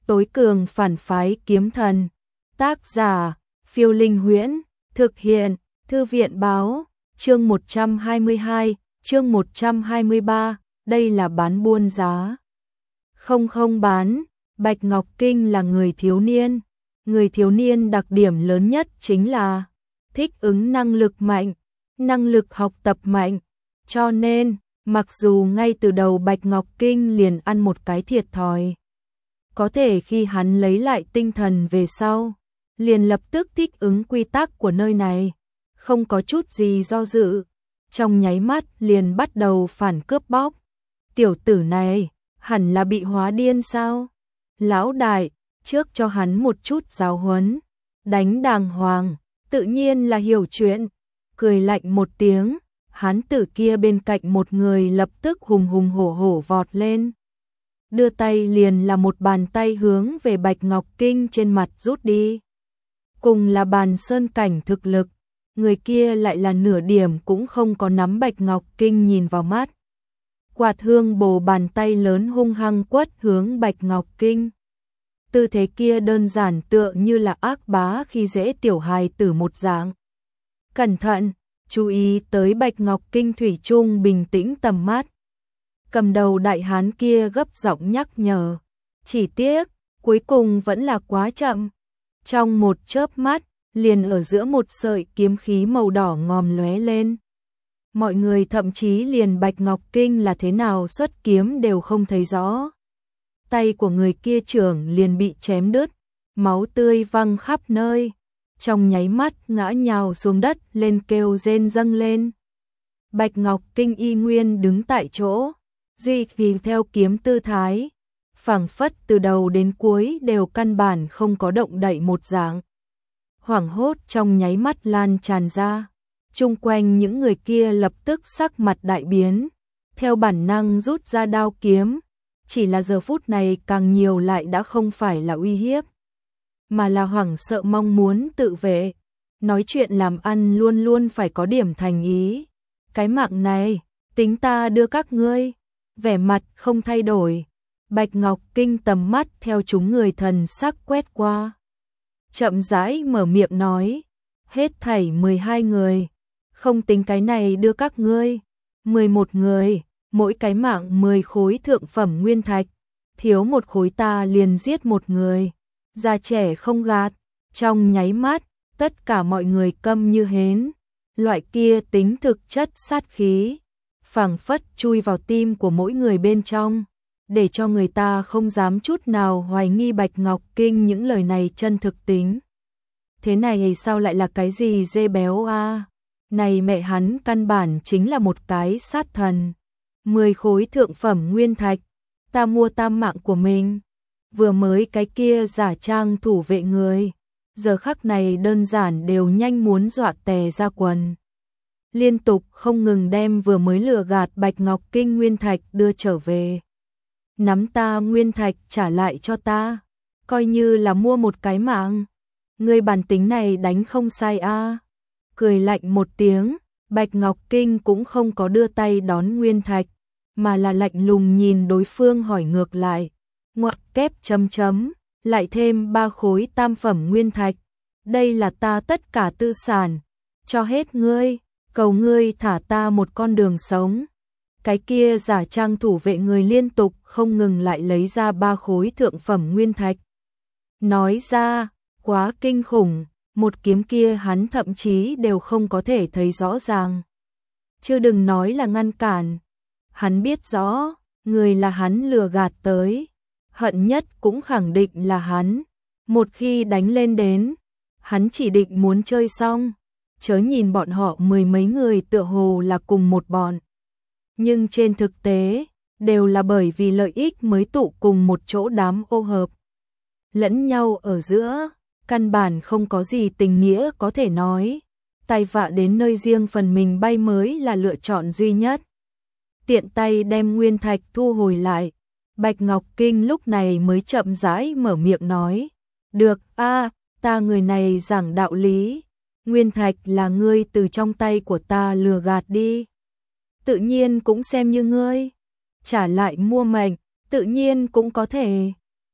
Tối cường phản phái kiếm thần. Tác giả, Phiêu Linh Huyễn. Thực hiện, Thư viện báo. Chương 122, chương 123, đây là bán buôn giá. Không bán, Bạch Ngọc Kinh là người thiếu niên. Người thiếu niên đặc điểm lớn nhất chính là thích ứng năng lực mạnh, năng lực học tập mạnh. Cho nên, mặc dù ngay từ đầu Bạch Ngọc Kinh liền ăn một cái thiệt thòi, có thể khi hắn lấy lại tinh thần về sau, liền lập tức thích ứng quy tắc của nơi này, không có chút gì do dự, trong nháy mắt liền bắt đầu phản cướp bóc. Tiểu tử này, hẳn là bị hóa điên sao? Lão đại, trước cho hắn một chút giáo huấn, đánh đàng hoàng, tự nhiên là hiểu chuyện. Cười lạnh một tiếng, hán tử kia bên cạnh một người lập tức hùng hùng hổ hổ vọt lên. Đưa tay liền là một bàn tay hướng về Bạch Ngọc Kinh trên mặt rút đi. Cùng là bàn sơn cảnh thực lực, người kia lại là nửa điểm cũng không có nắm Bạch Ngọc Kinh nhìn vào mắt. Quạt hương bồ bàn tay lớn hung hăng quất hướng Bạch Ngọc Kinh. Tư thế kia đơn giản tựa như là ác bá khi dễ tiểu hài tử một dạng. Cẩn thận, chú ý tới Bạch Ngọc Kinh thủy chung bình tĩnh tầm mắt. Cầm đầu đại hán kia gấp giọng nhắc nhở. Chỉ tiếc, cuối cùng vẫn là quá chậm. Trong một chớp mắt, liền ở giữa một sợi kiếm khí màu đỏ ngòm lóe lên. Mọi người thậm chí liền Bạch Ngọc Kinh là thế nào xuất kiếm đều không thấy rõ. Tay của người kia trưởng liền bị chém đứt, máu tươi văng khắp nơi. Trong nháy mắt ngã nhào xuống đất lên kêu rên dâng lên. Bạch Ngọc Kinh y nguyên đứng tại chỗ, duy trì theo kiếm tư thái, phảng phất từ đầu đến cuối đều căn bản không có động đậy một dạng. Hoảng hốt trong nháy mắt lan tràn ra, chung quanh những người kia lập tức sắc mặt đại biến, theo bản năng rút ra đao kiếm, chỉ là giờ phút này càng nhiều lại đã không phải là uy hiếp, mà là hoảng sợ mong muốn tự vệ. Nói chuyện làm ăn luôn luôn phải có điểm thành ý. Cái mạng này, tính ta đưa các ngươi. Vẻ mặt không thay đổi, Bạch Ngọc Kinh tầm mắt theo chúng người thần sắc quét qua. Chậm rãi mở miệng nói, hết thảy 12 người, không tính cái này đưa các ngươi, 11 người, mỗi cái mạng 10 khối thượng phẩm nguyên thạch, thiếu một khối ta liền giết một người. Già trẻ không gạt, trong nháy mắt, tất cả mọi người câm như hến. Loại kia tính thực chất sát khí, phảng phất chui vào tim của mỗi người bên trong, để cho người ta không dám chút nào hoài nghi Bạch Ngọc Kinh những lời này chân thực tính. Thế này sao lại là cái gì dê béo a? Này mẹ hắn căn bản chính là một cái sát thần. 10 khối thượng phẩm nguyên thạch, ta mua tam mạng của mình. Vừa mới cái kia giả trang thủ vệ người, giờ khắc này đơn giản đều nhanh muốn dọa tè ra quần. Liên tục không ngừng đem vừa mới lừa gạt Bạch Ngọc Kinh nguyên thạch đưa trở về. Nắm ta nguyên thạch trả lại cho ta, coi như là mua một cái mạng. Người bản tính này đánh không sai a. Cười lạnh một tiếng, Bạch Ngọc Kinh cũng không có đưa tay đón nguyên thạch, mà là lạnh lùng nhìn đối phương hỏi ngược lại. Ngoặc kép chấm chấm, lại thêm 3 khối tam phẩm nguyên thạch. Đây là ta tất cả tư sản, cho hết ngươi, cầu ngươi thả ta một con đường sống. Cái kia giả trang thủ vệ người liên tục không ngừng lại lấy ra 3 khối thượng phẩm nguyên thạch. Nói ra, quá kinh khủng, một kiếm kia hắn thậm chí đều không có thể thấy rõ ràng. Chứ đừng nói là ngăn cản. Hắn biết rõ, người là hắn lừa gạt tới. Hận nhất cũng khẳng định là hắn. Một khi đánh lên đến, hắn chỉ định muốn chơi xong. Chớ nhìn bọn họ 10 mấy người tựa hồ là cùng một bọn. Nhưng trên thực tế, đều là bởi vì lợi ích mới tụ cùng một chỗ đám ô hợp. Lẫn nhau ở giữa, căn bản không có gì tình nghĩa có thể nói. Tai vạ đến nơi riêng phần mình bay mới là lựa chọn duy nhất. Tiện tay đem nguyên thạch thu hồi lại. Bạch Ngọc Kinh lúc này mới chậm rãi mở miệng nói. Được a, ta người này giảng đạo lý. Nguyên thạch là ngươi từ trong tay của ta lừa gạt đi. Tự nhiên cũng xem như ngươi. Trả lại mua mệnh, tự nhiên cũng có thể.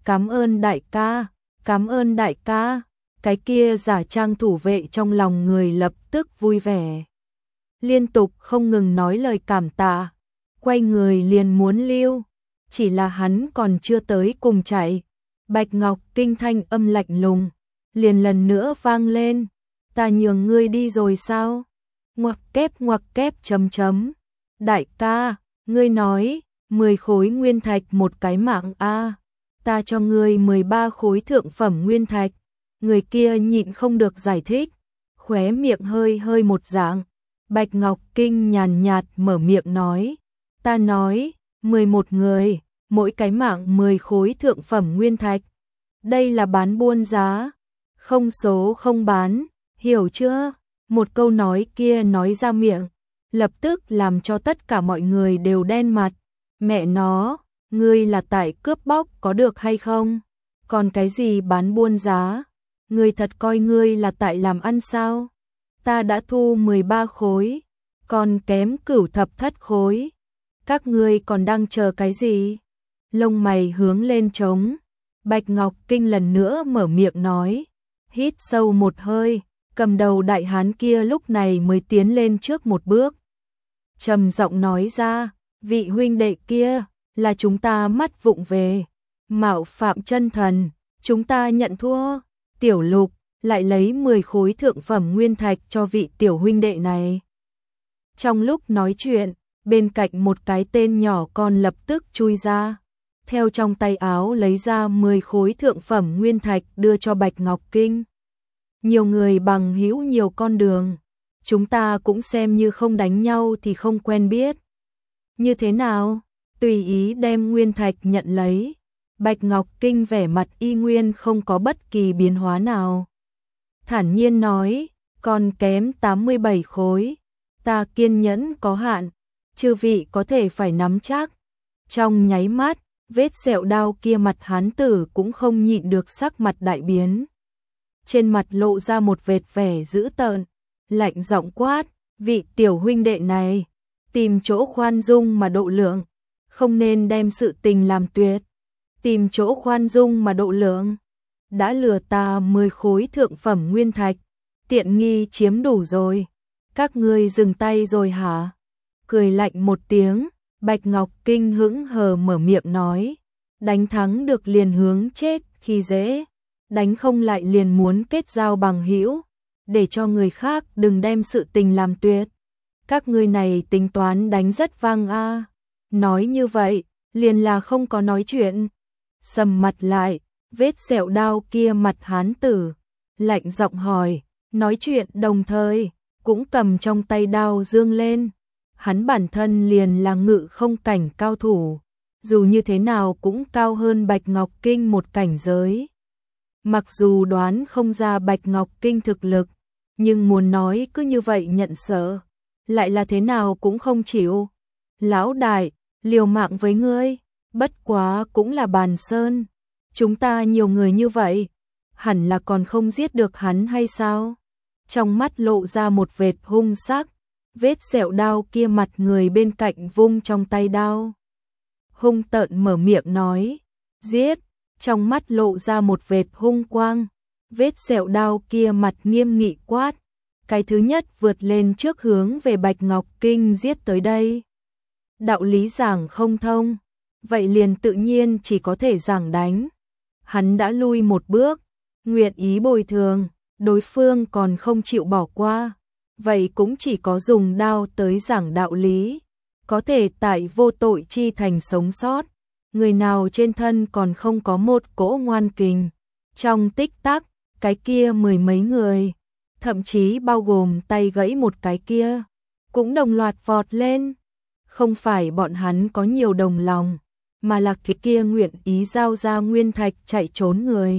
cảm ơn đại ca, cảm ơn đại ca. Cái kia giả trang thủ vệ trong lòng người lập tức vui vẻ. Liên tục không ngừng nói lời cảm tạ, quay người liền muốn lưu, chỉ là hắn còn chưa tới cùng chạy. Bạch Ngọc Kinh thanh âm lạnh lùng, liền lần nữa vang lên, ta nhường ngươi đi rồi sao? Ngoặc kép chấm chấm. Đại ca, ngươi nói, 10 khối nguyên thạch một cái mạng a, ta cho ngươi 13 khối thượng phẩm nguyên thạch. Người kia nhịn không được giải thích, khóe miệng hơi hơi một dạng. Bạch Ngọc Kinh nhàn nhạt mở miệng nói, ta nói, 11 người, mỗi cái mạng 10 khối thượng phẩm nguyên thạch. Đây là bán buôn giá, không số không bán, hiểu chưa? Một câu nói kia nói ra miệng, lập tức làm cho tất cả mọi người đều đen mặt. Mẹ nó, ngươi là tại cướp bóc có được hay không? Còn cái gì bán buôn giá? Ngươi thật coi ngươi là tại làm ăn sao? Ta đã thu 13 khối, còn kém cửu thập thất khối. Các ngươi còn đang chờ cái gì? Lông mày hướng lên trống. Bạch Ngọc Kinh lần nữa mở miệng nói, hít sâu một hơi, cầm đầu đại hán kia lúc này mới tiến lên trước một bước. Trầm giọng nói ra, vị huynh đệ kia, là chúng ta mắt vụng về, mạo phạm chân thần, chúng ta nhận thua. Tiểu Lục lại lấy 10 khối thượng phẩm nguyên thạch cho vị tiểu huynh đệ này. Trong lúc nói chuyện, bên cạnh một cái tên nhỏ con lập tức chui ra, theo trong tay áo lấy ra 10 khối thượng phẩm nguyên thạch đưa cho Bạch Ngọc Kinh. Nhiều người bằng hữu nhiều con đường, chúng ta cũng xem như không đánh nhau thì không quen biết. Như thế nào? Tùy ý đem nguyên thạch nhận lấy. Bạch Ngọc Kinh vẻ mặt y nguyên không có bất kỳ biến hóa nào. Thản nhiên nói, còn kém 87 khối. Ta kiên nhẫn có hạn, chư vị có thể phải nắm chắc. Trong nháy mắt, vết sẹo đao kia mặt hán tử cũng không nhịn được sắc mặt đại biến. Trên mặt lộ ra một vệt vẻ dữ tợn, lạnh giọng quát, vị tiểu huynh đệ này, tìm chỗ khoan dung mà độ lượng, không nên đem sự tình làm tuyệt. Tìm chỗ khoan dung mà độ lượng, đã lừa ta 10 khối thượng phẩm nguyên thạch, tiện nghi chiếm đủ rồi, các ngươi dừng tay rồi hả? Cười lạnh một tiếng, Bạch Ngọc Kinh hững hờ mở miệng nói, đánh thắng được liền hướng chết khi dễ, đánh không lại liền muốn kết giao bằng hữu, để cho người khác đừng đem sự tình làm tuyệt. Các ngươi này tính toán đánh rất vang a. Nói như vậy, liền là không có nói chuyện. Sầm mặt lại, vết sẹo đao kia mặt hán tử, lạnh giọng hỏi, nói chuyện đồng thời, cũng cầm trong tay đao dương lên. Hắn bản thân liền là ngự không cảnh cao thủ, dù như thế nào cũng cao hơn Bạch Ngọc Kinh một cảnh giới. Mặc dù đoán không ra Bạch Ngọc Kinh thực lực, nhưng muốn nói cứ như vậy nhận sợ, lại là thế nào cũng không chịu. Lão đại, liều mạng với ngươi, bất quá cũng là bàn sơn. Chúng ta nhiều người như vậy, hẳn là còn không giết được hắn hay sao? Trong mắt lộ ra một vệt hung sắc, vết sẹo đao kia mặt người bên cạnh vung trong tay đao. Hung tợn mở miệng nói, giết, trong mắt lộ ra một vệt hung quang, vết sẹo đao kia mặt nghiêm nghị quát, cái thứ nhất vượt lên trước hướng về Bạch Ngọc Kinh giết tới đây. Đạo lý giảng không thông, vậy liền tự nhiên chỉ có thể giảng đánh. Hắn đã lui một bước, nguyện ý bồi thường, đối phương còn không chịu bỏ qua, vậy cũng chỉ có dùng đao tới giảng đạo lý, có thể tại vô tội chi thành sống sót. Người nào trên thân còn không có một cỗ ngoan kình. Trong tích tắc, cái kia mười mấy người, thậm chí bao gồm tay gãy một cái kia, cũng đồng loạt vọt lên. Không phải bọn hắn có nhiều đồng lòng, mà là cái kia nguyện ý giao ra nguyên thạch chạy trốn người.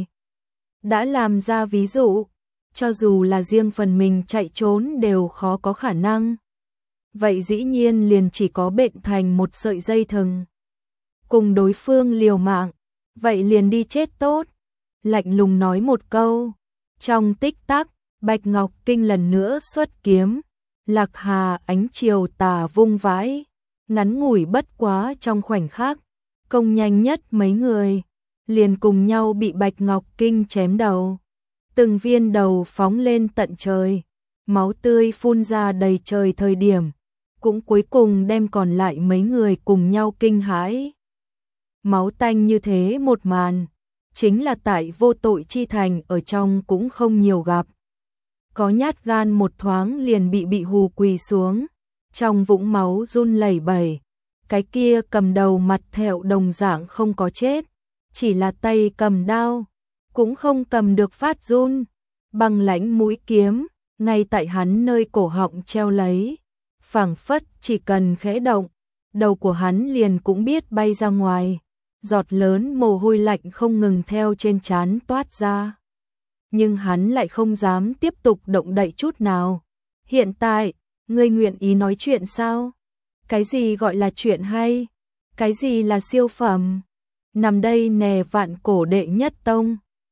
Đã làm ra ví dụ, cho dù là riêng phần mình chạy trốn đều khó có khả năng. Vậy dĩ nhiên liền chỉ có bệnh thành một sợi dây thừng. Cùng đối phương liều mạng, vậy liền đi chết tốt. Lạnh lùng nói một câu. Trong tích tắc, Bạch Ngọc Kinh lần nữa xuất kiếm. Lạc Hà ánh chiều tà vung vãi. Ngắn ngủi bất quá trong khoảnh khắc, công nhanh nhất mấy người. liền cùng nhau bị Bạch Ngọc Kinh chém đầu. Từng viên đầu phóng lên tận trời, máu tươi phun ra đầy trời thời điểm, cũng cuối cùng đem còn lại mấy người cùng nhau kinh hãi. Máu tanh như thế một màn, chính là tại Vô Tội Chi Thành ở trong cũng không nhiều gặp. Có nhát gan một thoáng liền bị hù quỳ xuống, trong vũng máu run lẩy bẩy, cái kia cầm đầu mặt thẹo đồng dạng không có chết, chỉ là tay cầm đao, cũng không cầm được phát run, băng lãnh mũi kiếm, ngay tại hắn nơi cổ họng treo lấy, phảng phất chỉ cần khẽ động, đầu của hắn liền cũng biết bay ra ngoài, giọt lớn mồ hôi lạnh không ngừng theo trên trán toát ra. Nhưng hắn lại không dám tiếp tục động đậy chút nào. Hiện tại, ngươi nguyện ý nói chuyện sao? Cái gì gọi là chuyện hay? Cái gì là siêu phẩm? Nằm đây nè Vạn Cổ đệ nhất tông.